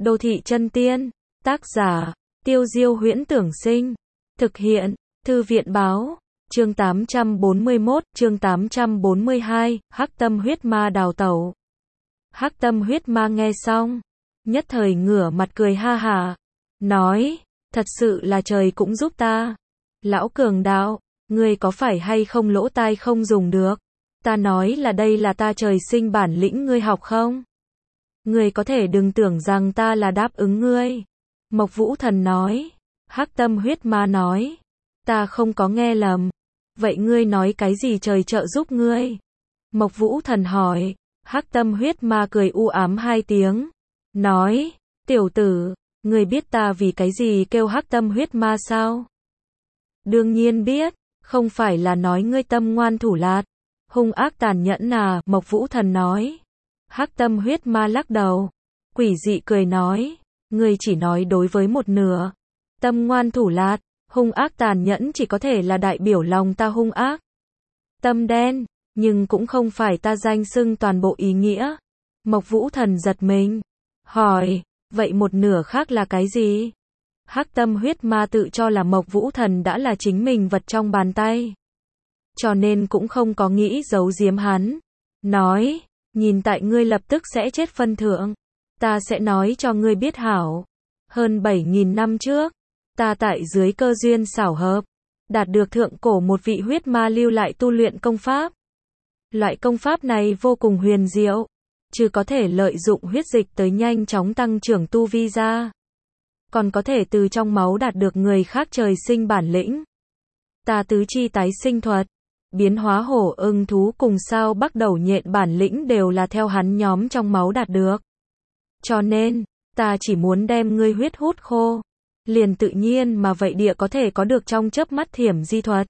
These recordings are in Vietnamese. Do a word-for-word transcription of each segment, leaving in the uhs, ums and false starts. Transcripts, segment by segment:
Đô thị chân tiên, tác giả, Tiêu Diêu Huyễn Tưởng Sinh, thực hiện, Thư viện Báo, chương tám trăm bốn mươi mốt, chương tám trăm bốn mươi hai, Hắc Tâm Huyết Ma đào tẩu. Hắc Tâm Huyết Ma nghe xong, nhất thời ngửa mặt cười ha hả, nói, thật sự là trời cũng giúp ta. Lão cường đạo, ngươi có phải hay không lỗ tai không dùng được? Ta nói là đây là ta trời sinh bản lĩnh, ngươi học không? Ngươi có thể đừng tưởng rằng ta là đáp ứng ngươi. Mộc Vũ Thần nói. Hắc Tâm Huyết Ma nói, ta không có nghe lầm. Vậy ngươi nói cái gì trời trợ giúp ngươi? Mộc Vũ Thần hỏi. Hắc Tâm Huyết Ma cười u ám hai tiếng, nói, tiểu tử, ngươi biết ta vì cái gì kêu Hắc Tâm Huyết Ma sao? Đương nhiên biết, không phải là nói ngươi tâm ngoan thủ lạt, hung ác tàn nhẫn à? Mộc Vũ Thần nói. Hắc Tâm Huyết Ma lắc đầu, quỷ dị cười nói, ngươi chỉ nói đối với một nửa. Tâm ngoan thủ lạt, hung ác tàn nhẫn chỉ có thể là đại biểu lòng ta hung ác. Tâm đen, nhưng cũng không phải ta danh xưng toàn bộ ý nghĩa. Mộc Vũ Thần giật mình, hỏi, vậy một nửa khác là cái gì? Hắc Tâm Huyết Ma tự cho là Mộc Vũ Thần đã là chính mình vật trong bàn tay, cho nên cũng không có nghĩ giấu giếm hắn. Nói, nhìn tại ngươi lập tức sẽ chết phân thượng, ta sẽ nói cho ngươi biết hảo. Hơn bảy nghìn năm trước, ta tại dưới cơ duyên xảo hợp, đạt được thượng cổ một vị huyết ma lưu lại tu luyện công pháp. Loại công pháp này vô cùng huyền diệu, chứ có thể lợi dụng huyết dịch tới nhanh chóng tăng trưởng tu vi ra, còn có thể từ trong máu đạt được người khác trời sinh bản lĩnh. Ta tứ chi tái sinh thuật, biến hóa hổ ưng thú cùng sao bắt đầu nhện bản lĩnh đều là theo hắn nhóm trong máu đạt được. Cho nên, ta chỉ muốn đem ngươi huyết hút khô, liền tự nhiên mà vậy địa có thể có được trong chớp mắt thiểm di thuật.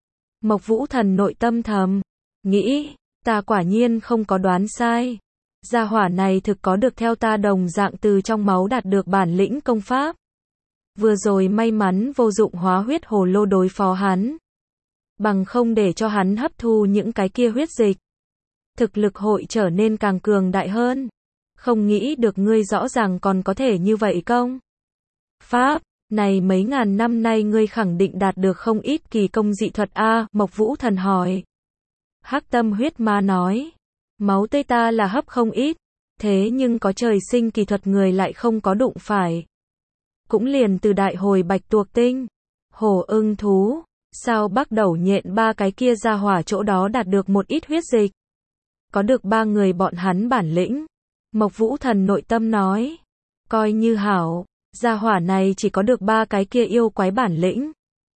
Mộc Vũ Thần nội tâm thầm nghĩ, ta quả nhiên không có đoán sai. Gia hỏa này thực có được theo ta đồng dạng từ trong máu đạt được bản lĩnh công pháp. Vừa rồi may mắn vô dụng hóa huyết hồ lô đối phó hắn, bằng không để cho hắn hấp thu những cái kia huyết dịch, thực lực hội trở nên càng cường đại hơn. Không nghĩ được ngươi rõ ràng còn có thể như vậy công pháp, này mấy ngàn năm nay ngươi khẳng định đạt được không ít kỳ công dị thuật a? Mộc Vũ Thần hỏi. Hắc Tâm Huyết Ma nói, máu tươi ta là hấp không ít, thế nhưng có trời sinh kỳ thuật người lại không có đụng phải. Cũng liền từ đại hồi bạch tuộc tinh, hổ ưng thú, sao bắt đầu nhện ba cái kia ra hỏa chỗ đó đạt được một ít huyết dịch. Có được ba người bọn hắn bản lĩnh. Mộc Vũ Thần nội tâm nói, coi như hảo, gia hỏa này chỉ có được ba cái kia yêu quái bản lĩnh.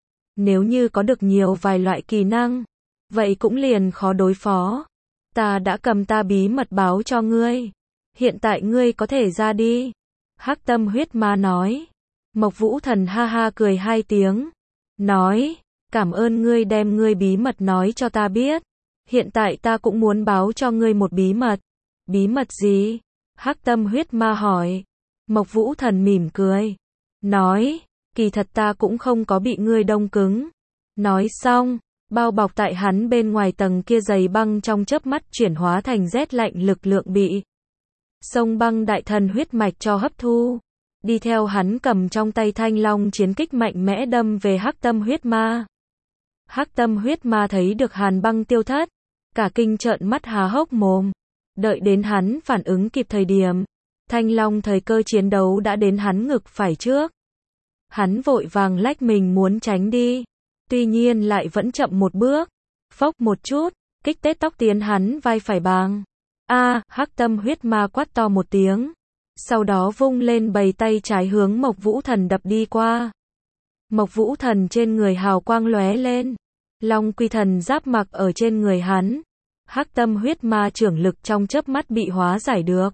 Nếu như có được nhiều vài loại kỳ năng, vậy cũng liền khó đối phó. Ta đã cầm ta bí mật báo cho ngươi, hiện tại ngươi có thể ra đi. Hắc Tâm Huyết Ma nói. Mộc Vũ Thần ha ha cười hai tiếng, nói, cảm ơn ngươi đem ngươi bí mật nói cho ta biết. Hiện tại ta cũng muốn báo cho ngươi một bí mật. Bí mật gì? Hắc Tâm Huyết Ma hỏi. Mộc Vũ Thần mỉm cười, nói, kỳ thật ta cũng không có bị ngươi đông cứng. Nói xong, bao bọc tại hắn bên ngoài tầng kia dày băng trong chớp mắt chuyển hóa thành rét lạnh, lực lượng bị sông băng đại thần huyết mạch cho hấp thu. Đi theo hắn cầm trong tay Thanh Long chiến kích mạnh mẽ đâm về Hắc Tâm Huyết Ma. Hắc Tâm Huyết Ma thấy được hàn băng tiêu thất, cả kinh trợn mắt há hốc mồm. Đợi đến hắn phản ứng kịp thời điểm, Thanh Long thời cơ chiến đấu đã đến hắn ngực phải trước. Hắn vội vàng lách mình muốn tránh đi, tuy nhiên lại vẫn chậm một bước. Phốc một chút, kích tết tóc tiến hắn vai phải bàng. A, Hắc Tâm Huyết Ma quát to một tiếng, sau đó vung lên bầy tay trái hướng Mộc Vũ Thần đập đi qua. Mộc Vũ Thần trên người hào quang lóe lên, Long Quy Thần giáp mặc ở trên người hắn. Hắc Tâm Huyết Ma trưởng lực trong chớp mắt bị hóa giải được.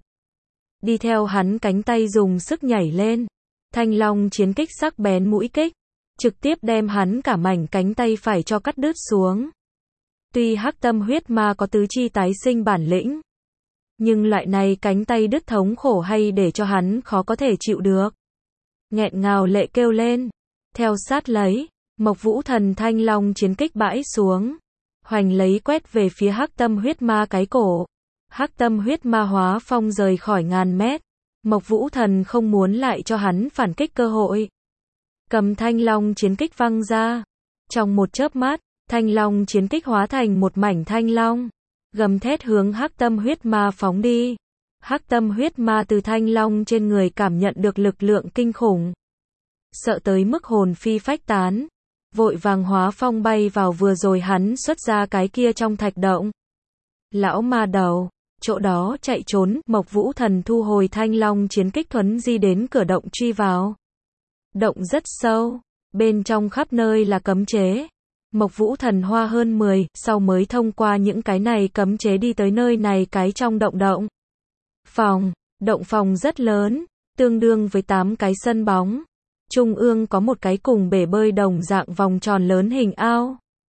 Đi theo hắn cánh tay dùng sức nhảy lên, Thanh Long chiến kích sắc bén mũi kích, trực tiếp đem hắn cả mảnh cánh tay phải cho cắt đứt xuống. Tuy Hắc Tâm Huyết Ma có tứ chi tái sinh bản lĩnh, nhưng loại này cánh tay đứt thống khổ hay để cho hắn khó có thể chịu được. Nghẹn ngào lệ kêu lên, theo sát lấy, Mộc Vũ Thần Thanh Long chiến kích bãi xuống, hoành lấy quét về phía Hắc Tâm Huyết Ma cái cổ. Hắc Tâm Huyết Ma hóa phong rời khỏi ngàn mét, Mộc Vũ Thần không muốn lại cho hắn phản kích cơ hội. Cầm Thanh Long chiến kích văng ra. Trong một chớp mắt, Thanh Long chiến kích hóa thành một mảnh thanh long, gầm thét hướng Hắc Tâm Huyết Ma phóng đi. Hắc Tâm Huyết Ma từ Thanh Long trên người cảm nhận được lực lượng kinh khủng, sợ tới mức hồn phi phách tán, vội vàng hóa phong bay vào vừa rồi hắn xuất ra cái kia trong thạch động. Lão ma đầu, chỗ đó chạy trốn, Mộc Vũ Thần thu hồi Thanh Long chiến kích thuấn di đến cửa động truy vào. Động rất sâu, bên trong khắp nơi là cấm chế. Mộc Vũ Thần hoa hơn mười, sau mới thông qua những cái này cấm chế đi tới nơi này cái trong động động. Phòng, động phòng rất lớn, tương đương với tám cái sân bóng. Trung ương có một cái cùng bể bơi đồng dạng vòng tròn lớn hình ao.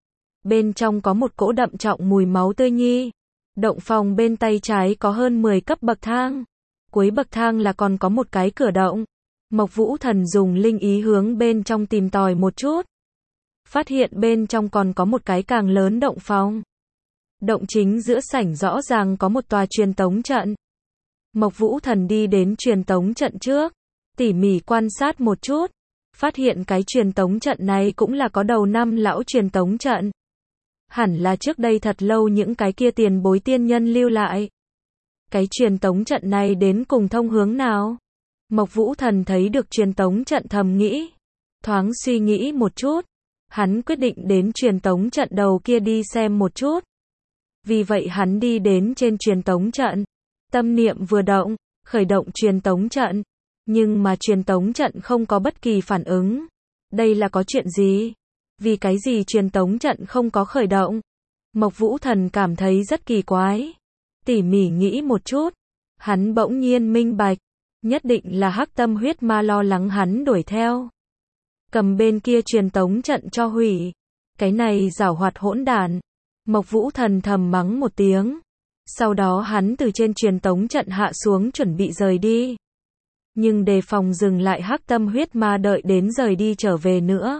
Bên trong có một cỗ đậm trọng mùi máu tươi nhi. Động phòng bên tay trái có hơn mười cấp bậc thang. Cuối bậc thang là còn có một cái cửa động. Mộc Vũ Thần dùng linh ý hướng bên trong tìm tòi một chút. Phát hiện bên trong còn có một cái càng lớn động phòng. Động chính giữa sảnh rõ ràng có một tòa truyền tống trận. Mộc Vũ Thần đi đến truyền tống trận trước, tỉ mỉ quan sát một chút, phát hiện cái truyền tống trận này cũng là có đầu năm lão truyền tống trận. Hẳn là trước đây thật lâu những cái kia tiền bối tiên nhân lưu lại. Cái truyền tống trận này đến cùng thông hướng nào? Mộc Vũ Thần thấy được truyền tống trận thầm nghĩ, thoáng suy nghĩ một chút, hắn quyết định đến truyền tống trận đầu kia đi xem một chút. Vì vậy hắn đi đến trên truyền tống trận, tâm niệm vừa động, khởi động truyền tống trận, nhưng mà truyền tống trận không có bất kỳ phản ứng. Đây là có chuyện gì? Vì cái gì truyền tống trận không có khởi động? Mộc Vũ Thần cảm thấy rất kỳ quái. Tỉ mỉ nghĩ một chút, hắn bỗng nhiên minh bạch, nhất định là Hắc Tâm Huyết Ma lo lắng hắn đuổi theo. Cầm bên kia truyền tống trận cho hủy. Cái này giảo hoạt hỗn đản. Mộc Vũ Thần thầm mắng một tiếng. Sau đó hắn từ trên truyền tống trận hạ xuống chuẩn bị rời đi. Nhưng đề phòng dừng lại Hắc Tâm Huyết Ma đợi đến rời đi trở về nữa.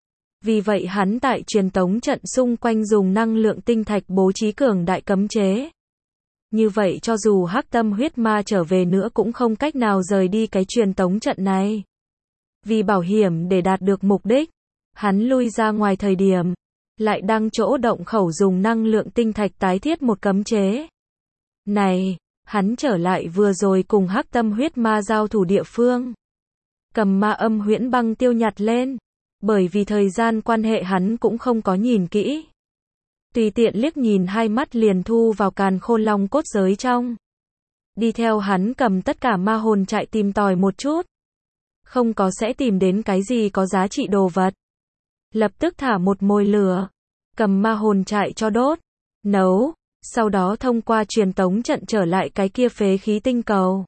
Vì vậy hắn tại truyền tống trận xung quanh dùng năng lượng tinh thạch bố trí cường đại cấm chế. Như vậy cho dù Hắc Tâm Huyết Ma trở về nữa cũng không cách nào rời đi cái truyền tống trận này. Vì bảo hiểm để đạt được mục đích, hắn lui ra ngoài thời điểm, lại đăng chỗ động khẩu dùng năng lượng tinh thạch tái thiết một cấm chế. Này, hắn trở lại vừa rồi cùng Hắc Tâm Huyết Ma giao thủ địa phương. Cầm ma âm huyễn băng tiêu nhặt lên, bởi vì thời gian quan hệ hắn cũng không có nhìn kỹ. Tùy tiện liếc nhìn hai mắt liền thu vào càn khôn long cốt giới trong. Đi theo hắn cầm tất cả ma hồn chạy tìm tòi một chút. Không có sẽ tìm đến cái gì có giá trị đồ vật. Lập tức thả một mồi lửa, cầm ma hồn chạy cho đốt, nấu, sau đó thông qua truyền tống trận trở lại cái kia phế khí tinh cầu.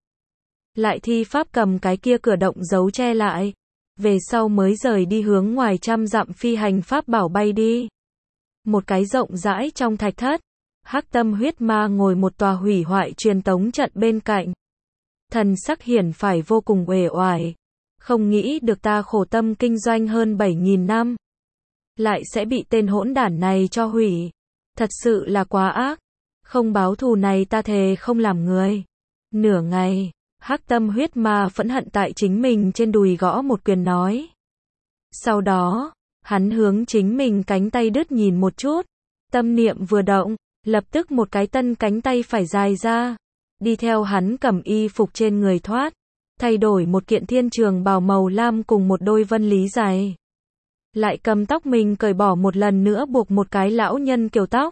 Lại thi pháp cầm cái kia cửa động giấu che lại, về sau mới rời đi hướng ngoài trăm dặm phi hành pháp bảo bay đi. Một cái rộng rãi trong thạch thất, Hắc Tâm Huyết Ma ngồi một tòa hủy hoại truyền tống trận bên cạnh. Thần sắc hiển phải vô cùng uể oải, không nghĩ được ta khổ tâm kinh doanh hơn bảy nghìn năm, lại sẽ bị tên hỗn đản này cho hủy. Thật sự là quá ác, không báo thù này ta thề không làm người. Nửa ngày, Hắc Tâm Huyết Ma phẫn hận tại chính mình trên đùi gõ một quyền nói. Sau đó, hắn hướng chính mình cánh tay đứt nhìn một chút, tâm niệm vừa động, lập tức một cái tân cánh tay phải dài ra, đi theo hắn cầm y phục trên người thoát, thay đổi một kiện thiên trường bào màu lam cùng một đôi vân lý dài. Lại cầm tóc mình cởi bỏ một lần nữa buộc một cái lão nhân kiểu tóc.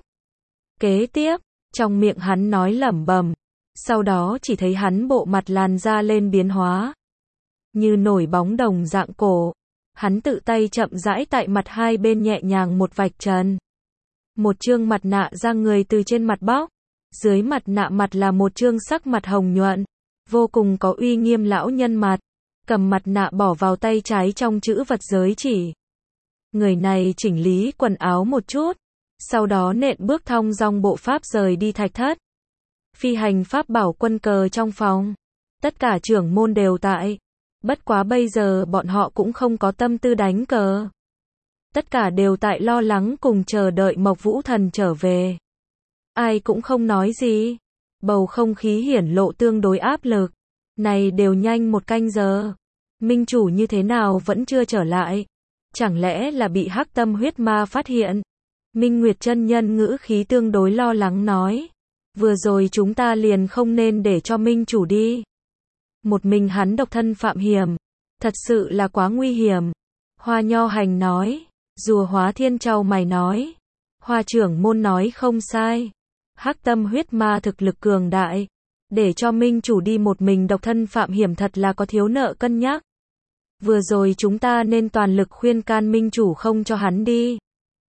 Kế tiếp, trong miệng hắn nói lẩm bẩm, sau đó chỉ thấy hắn bộ mặt làn da lên biến hóa, như nổi bóng đồng dạng cổ. Hắn tự tay chậm rãi tại mặt hai bên nhẹ nhàng một vạch trần. Một trương mặt nạ ra người từ trên mặt bóc, dưới mặt nạ mặt là một trương sắc mặt hồng nhuận, vô cùng có uy nghiêm lão nhân mặt, cầm mặt nạ bỏ vào tay trái trong chữ vật giới chỉ. Người này chỉnh lý quần áo một chút, sau đó nện bước thong dong bộ pháp rời đi thạch thất. Phi hành pháp bảo quân cờ trong phòng, tất cả trưởng môn đều tại. Bất quá bây giờ bọn họ cũng không có tâm tư đánh cờ. Tất cả đều tại lo lắng cùng chờ đợi Mộc Vũ Thần trở về. Ai cũng không nói gì. Bầu không khí hiển lộ tương đối áp lực. Này đều nhanh một canh giờ. Minh chủ như thế nào vẫn chưa trở lại? Chẳng lẽ là bị hắc tâm huyết ma phát hiện? Minh Nguyệt chân nhân ngữ khí tương đối lo lắng nói. Vừa rồi chúng ta liền không nên để cho Minh chủ đi. Một mình hắn độc thân phạm hiểm. Thật sự là quá nguy hiểm. Hoa Nho Hành nói. Rùa Hóa Thiên trao mày nói. Hoa trưởng môn nói không sai. Hắc tâm huyết ma thực lực cường đại. Để cho Minh chủ đi một mình độc thân phạm hiểm thật là có thiếu nợ cân nhắc. Vừa rồi chúng ta nên toàn lực khuyên can Minh chủ không cho hắn đi.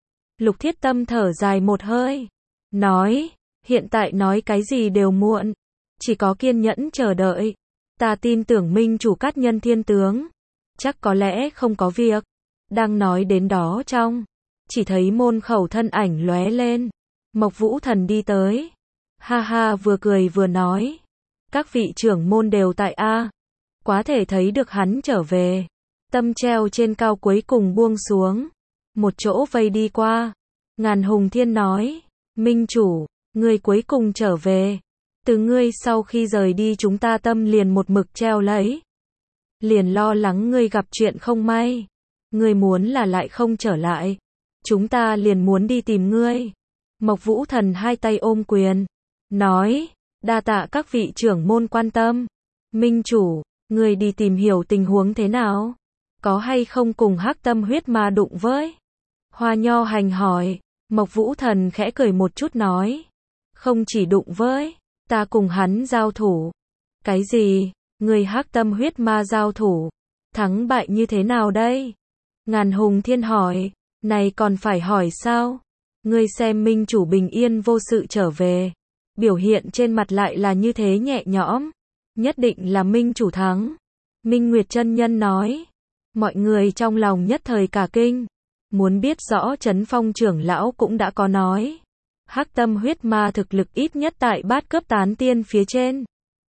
Lục Thiết Tâm thở dài một hơi. Nói, hiện tại nói cái gì đều muộn. Chỉ có kiên nhẫn chờ đợi. Ta tin tưởng Minh chủ cát nhân thiên tướng. Chắc có lẽ không có việc. Đang nói đến đó trong. Chỉ thấy môn khẩu thân ảnh lóe lên. Mộc Vũ Thần đi tới. Ha ha vừa cười vừa nói. Các vị trưởng môn đều tại A. Quá thể thấy được hắn trở về. Tâm treo trên cao cuối cùng buông xuống. Một chỗ vây đi qua. Ngàn Hùng Thiên nói. Minh chủ, ngươi cuối cùng trở về. Từ ngươi sau khi rời đi chúng ta tâm liền một mực treo lấy. Liền lo lắng ngươi gặp chuyện không may. Ngươi muốn là lại không trở lại. Chúng ta liền muốn đi tìm ngươi. Mộc Vũ Thần hai tay ôm quyền. Nói, đa tạ các vị trưởng môn quan tâm. Minh chủ, ngươi đi tìm hiểu tình huống thế nào? Có hay không cùng hắc tâm huyết ma đụng với? Hoa Nho Hành hỏi. Mộc Vũ Thần khẽ cười một chút nói. Không chỉ đụng với, ta cùng hắn giao thủ. Cái gì? Người hắc tâm huyết ma giao thủ. Thắng bại như thế nào đây? Ngàn Hùng Thiên hỏi. Này còn phải hỏi sao? Ngươi xem Minh chủ bình yên vô sự trở về. Biểu hiện trên mặt lại là như thế nhẹ nhõm. Nhất định là Minh chủ thắng. Minh Nguyệt chân nhân nói. Mọi người trong lòng nhất thời cả kinh. Muốn biết rõ Trấn Phong trưởng lão cũng đã có nói. Hắc tâm huyết ma thực lực ít nhất tại bát cấp tán tiên phía trên.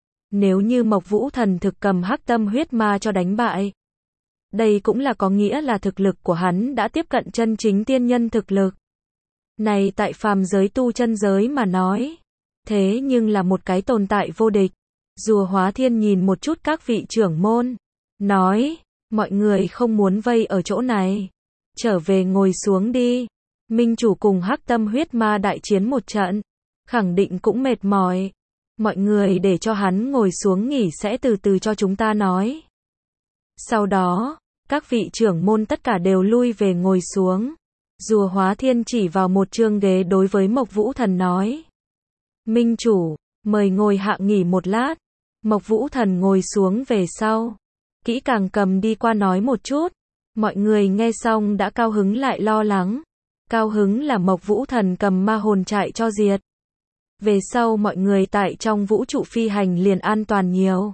Nếu như Mộc Vũ Thần thực cầm hắc tâm huyết ma cho đánh bại. Đây cũng là có nghĩa là thực lực của hắn đã tiếp cận chân chính tiên nhân thực lực. Này tại phàm giới tu chân giới mà nói. Thế nhưng là một cái tồn tại vô địch. Rùa Hóa Thiên nhìn một chút các vị trưởng môn. Nói, mọi người không muốn vây ở chỗ này. Trở về ngồi xuống đi. Minh chủ cùng hắc tâm huyết ma đại chiến một trận. Khẳng định cũng mệt mỏi. Mọi người để cho hắn ngồi xuống nghỉ sẽ từ từ cho chúng ta nói. Sau đó, các vị trưởng môn tất cả đều lui về ngồi xuống. Rùa Hóa Thiên chỉ vào một chương ghế đối với Mộc Vũ Thần nói. Minh chủ, mời ngồi hạ nghỉ một lát. Mộc Vũ Thần ngồi xuống về sau. Kỹ càng cầm đi qua nói một chút. Mọi người nghe xong đã cao hứng lại lo lắng. Cao hứng là Mộc Vũ Thần cầm ma hồn trại cho diệt. Về sau mọi người tại trong vũ trụ phi hành liền an toàn nhiều.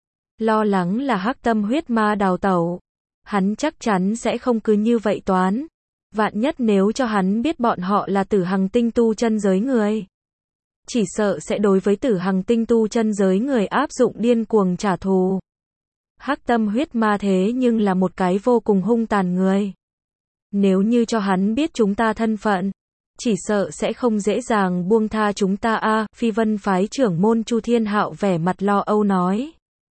Lo lắng là hắc tâm huyết ma đào tẩu. Hắn chắc chắn sẽ không cứ như vậy toán. Vạn nhất nếu cho hắn biết bọn họ là Tử Hằng tinh tu chân giới người. Chỉ sợ sẽ đối với Tử Hằng tinh tu chân giới người áp dụng điên cuồng trả thù. Hắc tâm huyết ma thế nhưng là một cái vô cùng hung tàn người. Nếu như cho hắn biết chúng ta thân phận, chỉ sợ sẽ không dễ dàng buông tha chúng ta a. À, Phi Vân phái trưởng môn Chu Thiên Hạo vẻ mặt lo âu nói.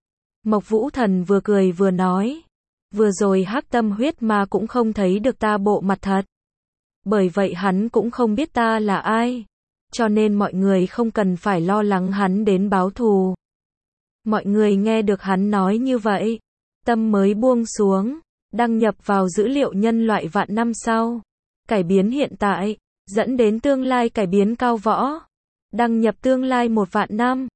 Mộc Vũ Thần vừa cười vừa nói. Vừa rồi hắc tâm huyết ma cũng không thấy được ta bộ mặt thật. Bởi vậy hắn cũng không biết ta là ai. Cho nên mọi người không cần phải lo lắng hắn đến báo thù. Mọi người nghe được hắn nói như vậy. Tâm mới buông xuống. Đăng nhập vào dữ liệu nhân loại vạn năm sau. Cải biến hiện tại. Dẫn đến tương lai cải biến cao võ. Đăng nhập tương lai một vạn năm.